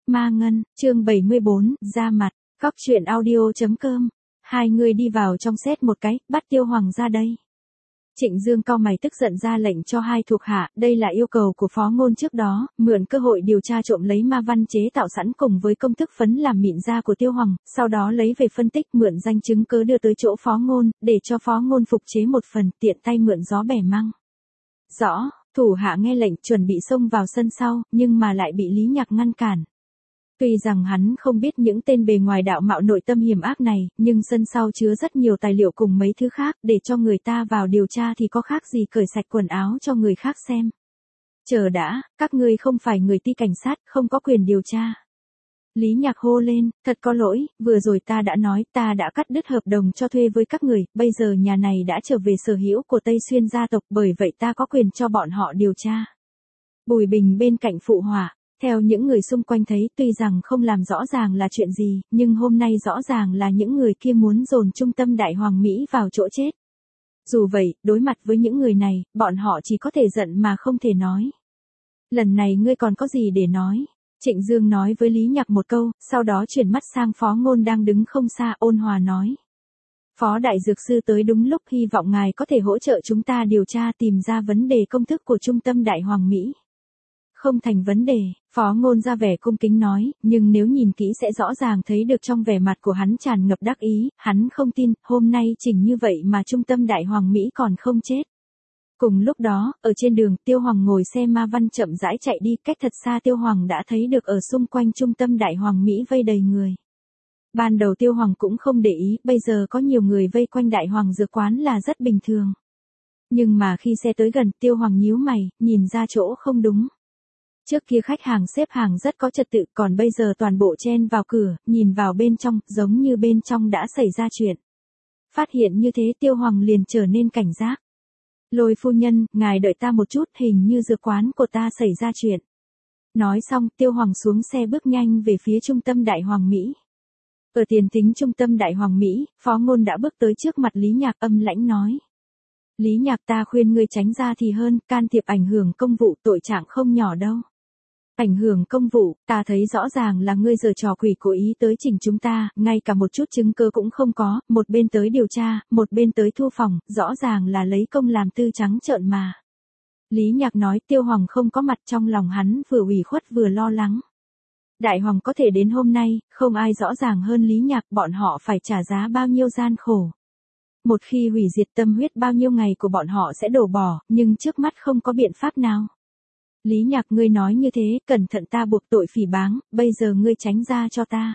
Ma Ngân, chương 74, ra mặt, Cóc truyện audio.com. Hai người đi vào trong xét một cái, bắt Tiêu Hoàng ra đây. Trịnh Dương cau mày tức giận ra lệnh cho hai thuộc hạ, đây là yêu cầu của Phó Ngôn trước đó, mượn cơ hội điều tra trộm lấy ma văn chế tạo sẵn cùng với công thức phấn làm mịn da của Tiêu Hoàng, sau đó lấy về phân tích mượn danh chứng cớ đưa tới chỗ Phó Ngôn, để cho Phó Ngôn phục chế một phần, tiện tay mượn gió bẻ măng. Rõ, thủ hạ nghe lệnh chuẩn bị xông vào sân sau, nhưng mà lại bị Lý Nhạc ngăn cản. Tuy rằng hắn không biết những tên bề ngoài đạo mạo nội tâm hiểm ác này, nhưng sân sau chứa rất nhiều tài liệu cùng mấy thứ khác, để cho người ta vào điều tra thì có khác gì cởi sạch quần áo cho người khác xem. Chờ đã, các ngươi không phải người ti cảnh sát, không có quyền điều tra. Lý Nhạc hô lên, thật có lỗi, vừa rồi ta đã nói ta đã cắt đứt hợp đồng cho thuê với các người, bây giờ nhà này đã trở về sở hữu của Tây Xuyên gia tộc, bởi vậy ta có quyền cho bọn họ điều tra. Bùi Bình bên cạnh phụ họa. Theo những người xung quanh thấy, tuy rằng không làm rõ ràng là chuyện gì, nhưng hôm nay rõ ràng là những người kia muốn dồn trung tâm Đại Hoàng Mỹ vào chỗ chết. Dù vậy, đối mặt với những người này, bọn họ chỉ có thể giận mà không thể nói. Lần này ngươi còn có gì để nói? Trịnh Dương nói với Lý Nhạc một câu, sau đó chuyển mắt sang Phó Ngôn đang đứng không xa, ôn hòa nói. Phó Đại Dược Sư tới đúng lúc, hy vọng ngài có thể hỗ trợ chúng ta điều tra tìm ra vấn đề công thức của trung tâm Đại Hoàng Mỹ. Không thành vấn đề, Phó Ngôn ra vẻ cung kính nói, nhưng nếu nhìn kỹ sẽ rõ ràng thấy được trong vẻ mặt của hắn tràn ngập đắc ý, hắn không tin, hôm nay chỉnh như vậy mà trung tâm Đại Hoàng Mỹ còn không chết. Cùng lúc đó, ở trên đường, Tiêu Hoàng ngồi xe ma văn chậm rãi chạy đi, cách thật xa Tiêu Hoàng đã thấy được ở xung quanh trung tâm Đại Hoàng Mỹ vây đầy người. Ban đầu Tiêu Hoàng cũng không để ý, bây giờ có nhiều người vây quanh Đại Hoàng Dược Quán là rất bình thường. Nhưng mà khi xe tới gần, Tiêu Hoàng nhíu mày, nhìn ra chỗ không đúng. Trước kia khách hàng xếp hàng rất có trật tự, còn bây giờ toàn bộ chen vào cửa, nhìn vào bên trong, giống như bên trong đã xảy ra chuyện. Phát hiện như thế Tiêu Hoàng liền trở nên cảnh giác. Lôi phu nhân, ngài đợi ta một chút, hình như dược quán của ta xảy ra chuyện. Nói xong, Tiêu Hoàng xuống xe bước nhanh về phía trung tâm Đại Hoàng Mỹ. Ở tiền thính trung tâm Đại Hoàng Mỹ, Phó Ngôn đã bước tới trước mặt Lý Nhạc âm lãnh nói. Lý Nhạc, ta khuyên ngươi tránh ra thì hơn, can thiệp ảnh hưởng công vụ tội trạng không nhỏ đâu. Ảnh hưởng công vụ, ta thấy rõ ràng là ngươi giở trò quỷ cố ý tới chỉnh chúng ta, ngay cả một chút chứng cứ cũng không có, một bên tới điều tra, một bên tới thu phòng, rõ ràng là lấy công làm tư trắng trợn mà. Lý Nhạc nói, Tiêu Hoàng không có mặt, trong lòng hắn vừa ủy khuất vừa lo lắng. Đại Hoàng có thể đến hôm nay, không ai rõ ràng hơn Lý Nhạc, bọn họ phải trả giá bao nhiêu gian khổ. Một khi hủy diệt tâm huyết bao nhiêu ngày của bọn họ sẽ đổ bỏ, nhưng trước mắt không có biện pháp nào. Lý Nhạc, ngươi nói như thế, cẩn thận ta buộc tội phỉ báng, bây giờ ngươi tránh ra cho ta.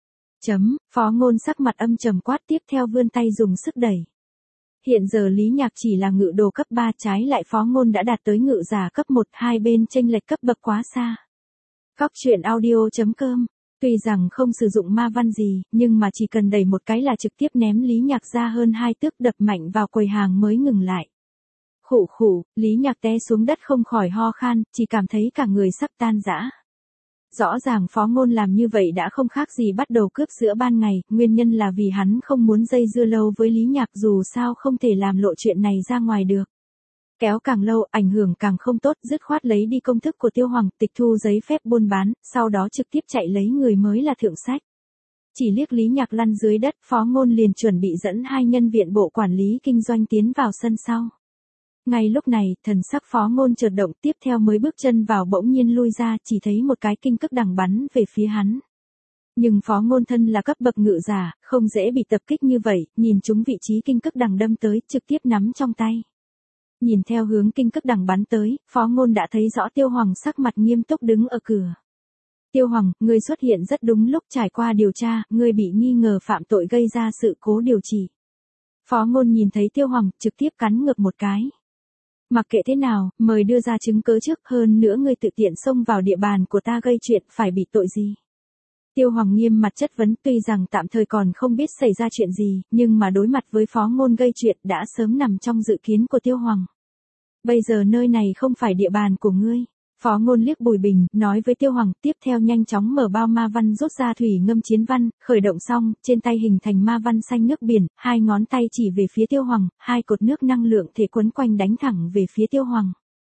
Phó Ngôn sắc mặt âm trầm quát, tiếp theo vươn tay dùng sức đẩy. Hiện giờ Lý Nhạc chỉ là ngự đồ cấp 3, trái lại Phó Ngôn đã đạt tới ngự giả cấp 1, hai bên chênh lệch cấp bậc quá xa. Cóc truyện audio.com. Tuy rằng không sử dụng ma văn gì, nhưng mà chỉ cần đẩy một cái là trực tiếp ném Lý Nhạc ra hơn 2 tấc, đập mạnh vào quầy hàng mới ngừng lại. Khụ khụ, Lý Nhạc té xuống đất không khỏi ho khan, chỉ cảm thấy cả người sắp tan rã. Rõ ràng Phó Ngôn làm như vậy đã không khác gì bắt đầu cướp giữa ban ngày, nguyên nhân là vì hắn không muốn dây dưa lâu với Lý Nhạc, dù sao không thể làm lộ chuyện này ra ngoài được. Kéo càng lâu, ảnh hưởng càng không tốt, dứt khoát lấy đi công thức của Tiêu Hoàng, tịch thu giấy phép buôn bán, sau đó trực tiếp chạy lấy người mới là thượng sách. Chỉ liếc Lý Nhạc lăn dưới đất, Phó Ngôn liền chuẩn bị dẫn hai nhân viện bộ quản lý kinh doanh tiến vào sân sau. Ngay lúc này, thần sắc Phó Ngôn chợt động, tiếp theo mới bước chân vào bỗng nhiên lui ra, chỉ thấy một cái kinh cức đằng bắn về phía hắn. Nhưng Phó Ngôn thân là cấp bậc ngự giả, không dễ bị tập kích như vậy, nhìn trúng vị trí kinh cức đằng đâm tới, trực tiếp nắm trong tay. Nhìn theo hướng kinh cức đằng bắn tới, Phó Ngôn đã thấy rõ Tiêu Hoàng sắc mặt nghiêm túc đứng ở cửa. Tiêu Hoàng, ngươi xuất hiện rất đúng lúc, trải qua điều tra, ngươi bị nghi ngờ phạm tội gây ra sự cố điều trị. Phó Ngôn nhìn thấy Tiêu Hoàng, trực tiếp cắn ngược một cái. Mặc kệ thế nào, mời đưa ra chứng cứ trước, hơn nữa ngươi tự tiện xông vào địa bàn của ta gây chuyện, phải bị tội gì? Tiêu Hoàng nghiêm mặt chất vấn, tuy rằng tạm thời còn không biết xảy ra chuyện gì, nhưng mà đối mặt với Phó Ngôn gây chuyện đã sớm nằm trong dự kiến của Tiêu Hoàng. Bây giờ nơi này không phải địa bàn của ngươi. Phó Ngôn liếc Bùi Bình, nói với Tiêu Hoàng, tiếp theo nhanh chóng mở bao ma văn rút ra thủy ngâm chiến văn, khởi động xong, trên tay hình thành ma văn xanh nước biển, hai ngón tay chỉ về phía Tiêu Hoàng, hai cột nước năng lượng thể quấn quanh đánh thẳng về phía Tiêu Hoàng.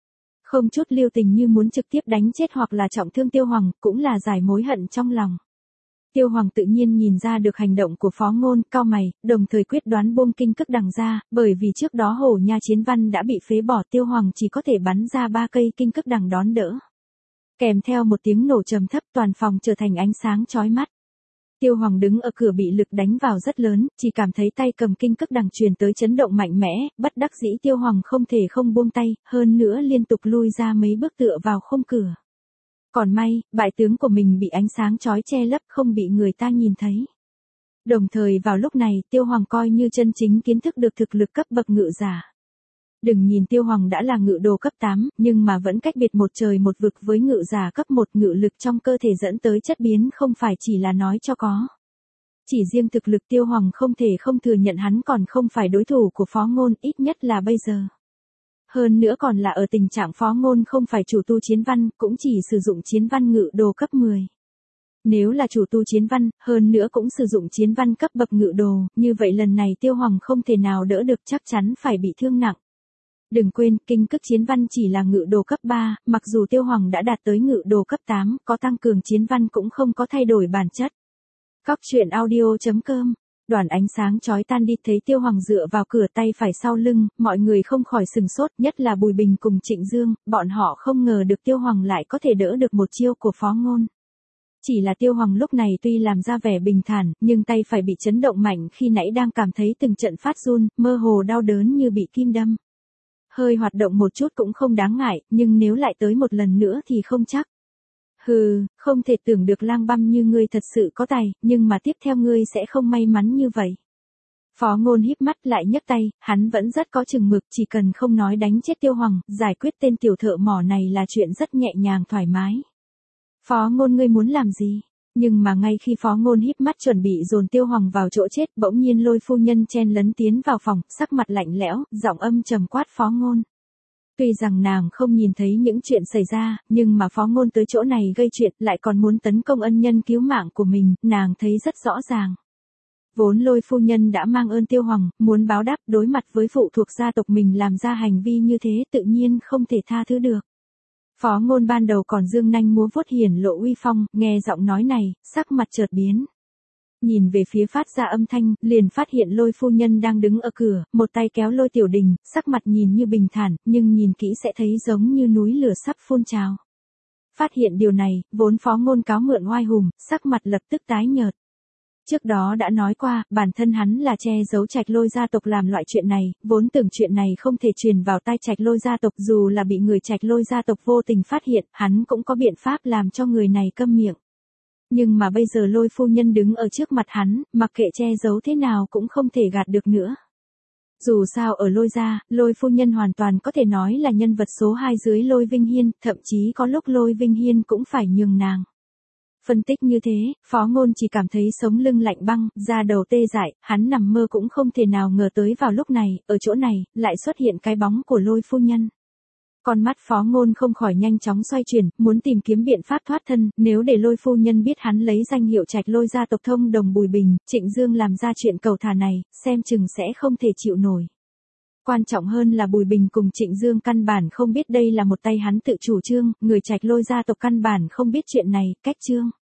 Không chút lưu tình như muốn trực tiếp đánh chết hoặc là trọng thương Tiêu Hoàng, cũng là giải mối hận trong lòng. Tiêu Hoàng tự nhiên nhìn ra được hành động của Phó Ngôn, cau mày, đồng thời quyết đoán buông kinh cức đằng ra, bởi vì trước đó Hổ Nha Chiến Văn đã bị phế bỏ, Tiêu Hoàng chỉ có thể bắn ra 3 cây kinh cức đằng đón đỡ. Kèm theo một tiếng nổ trầm thấp, toàn phòng trở thành ánh sáng chói mắt. Tiêu Hoàng đứng ở cửa bị lực đánh vào rất lớn, chỉ cảm thấy tay cầm kinh cức đằng truyền tới chấn động mạnh mẽ, bất đắc dĩ Tiêu Hoàng không thể không buông tay, hơn nữa liên tục lui ra mấy bước tựa vào khung cửa. Còn may, bại tướng của mình bị ánh sáng chói che lấp không bị người ta nhìn thấy. Đồng thời vào lúc này Tiêu Hoàng coi như chân chính kiến thức được thực lực cấp bậc ngự giả. Đừng nhìn Tiêu Hoàng đã là ngự đồ cấp 8, nhưng mà vẫn cách biệt một trời một vực với ngự giả cấp 1, ngự lực trong cơ thể dẫn tới chất biến không phải chỉ là nói cho có. Chỉ riêng thực lực Tiêu Hoàng không thể không thừa nhận hắn còn không phải đối thủ của Phó Ngôn, ít nhất là bây giờ. Hơn nữa còn là ở tình trạng Phó Ngôn không phải chủ tu chiến văn, cũng chỉ sử dụng chiến văn ngự đồ cấp 10. Nếu là chủ tu chiến văn, hơn nữa cũng sử dụng chiến văn cấp bậc ngự đồ, như vậy lần này Tiêu Hoàng không thể nào đỡ được, chắc chắn phải bị thương nặng. Đừng quên, kinh cức chiến văn chỉ là ngự đồ cấp 3, mặc dù Tiêu Hoàng đã đạt tới ngự đồ cấp 8, có tăng cường chiến văn cũng không có thay đổi bản chất. Cóc truyện audio.com. Đoàn ánh sáng chói tan đi, thấy Tiêu Hoàng dựa vào cửa tay phải sau lưng, mọi người không khỏi sừng sốt, nhất là Bùi Bình cùng Trịnh Dương, bọn họ không ngờ được Tiêu Hoàng lại có thể đỡ được một chiêu của Phó Ngôn. Chỉ là Tiêu Hoàng lúc này tuy làm ra vẻ bình thản, nhưng tay phải bị chấn động mạnh khi nãy đang cảm thấy từng trận phát run, mơ hồ đau đớn như bị kim đâm. Hơi hoạt động một chút cũng không đáng ngại, nhưng nếu lại tới một lần nữa thì không chắc. Hừ, không thể tưởng được Lang Băm như ngươi thật sự có tài, nhưng mà tiếp theo ngươi sẽ không may mắn như vậy. Phó Ngôn híp mắt lại nhấc tay, hắn vẫn rất có chừng mực, chỉ cần không nói đánh chết Tiêu Hoàng, giải quyết tên tiểu thợ mỏ này là chuyện rất nhẹ nhàng thoải mái. Phó Ngôn ngươi muốn làm gì? Nhưng mà ngay khi Phó Ngôn híp mắt chuẩn bị dồn Tiêu Hoàng vào chỗ chết, bỗng nhiên Lôi phu nhân chen lấn tiến vào phòng, sắc mặt lạnh lẽo, giọng âm trầm quát Phó Ngôn. Tuy rằng nàng không nhìn thấy những chuyện xảy ra, nhưng mà Phó Ngôn tới chỗ này gây chuyện, lại còn muốn tấn công ân nhân cứu mạng của mình, nàng thấy rất rõ ràng. Vốn Lôi phu nhân đã mang ơn Tiêu Hoàng, muốn báo đáp, đối mặt với phụ thuộc gia tộc mình làm ra hành vi như thế tự nhiên không thể tha thứ được. Phó Ngôn ban đầu còn dương nanh múa vuốt hiển lộ uy phong, nghe giọng nói này, sắc mặt chợt biến. Nhìn về phía phát ra âm thanh, liền phát hiện Lôi phu nhân đang đứng ở cửa, một tay kéo Lôi Tiểu Đình, sắc mặt nhìn như bình thản, nhưng nhìn kỹ sẽ thấy giống như núi lửa sắp phun trào. Phát hiện điều này, vốn Phó Ngôn cáo mượn oai hùng, sắc mặt lập tức tái nhợt. Trước đó đã nói qua, bản thân hắn là che giấu Trạch Lôi gia tộc làm loại chuyện này, vốn tưởng chuyện này không thể truyền vào tai Trạch Lôi gia tộc, dù là bị người Trạch Lôi gia tộc vô tình phát hiện, hắn cũng có biện pháp làm cho người này câm miệng. Nhưng mà bây giờ Lôi phu nhân đứng ở trước mặt hắn, mặc kệ che giấu thế nào cũng không thể gạt được nữa. Dù sao ở Lôi gia, Lôi phu nhân hoàn toàn có thể nói là nhân vật số 2 dưới Lôi Vinh Hiên, thậm chí có lúc Lôi Vinh Hiên cũng phải nhường nàng. Phân tích như thế, Phó Ngôn chỉ cảm thấy sống lưng lạnh băng, da đầu tê dại, hắn nằm mơ cũng không thể nào ngờ tới vào lúc này, ở chỗ này, lại xuất hiện cái bóng của Lôi phu nhân. Con mắt Phó Ngôn không khỏi nhanh chóng xoay chuyển, muốn tìm kiếm biện pháp thoát thân, nếu để Lôi phu nhân biết hắn lấy danh hiệu Trạch Lôi gia tộc thông đồng Bùi Bình, Trịnh Dương làm ra chuyện cầu thả này, xem chừng sẽ không thể chịu nổi. Quan trọng hơn là Bùi Bình cùng Trịnh Dương căn bản không biết đây là một tay hắn tự chủ trương, người Trạch Lôi gia tộc căn bản không biết chuyện này, cách trương.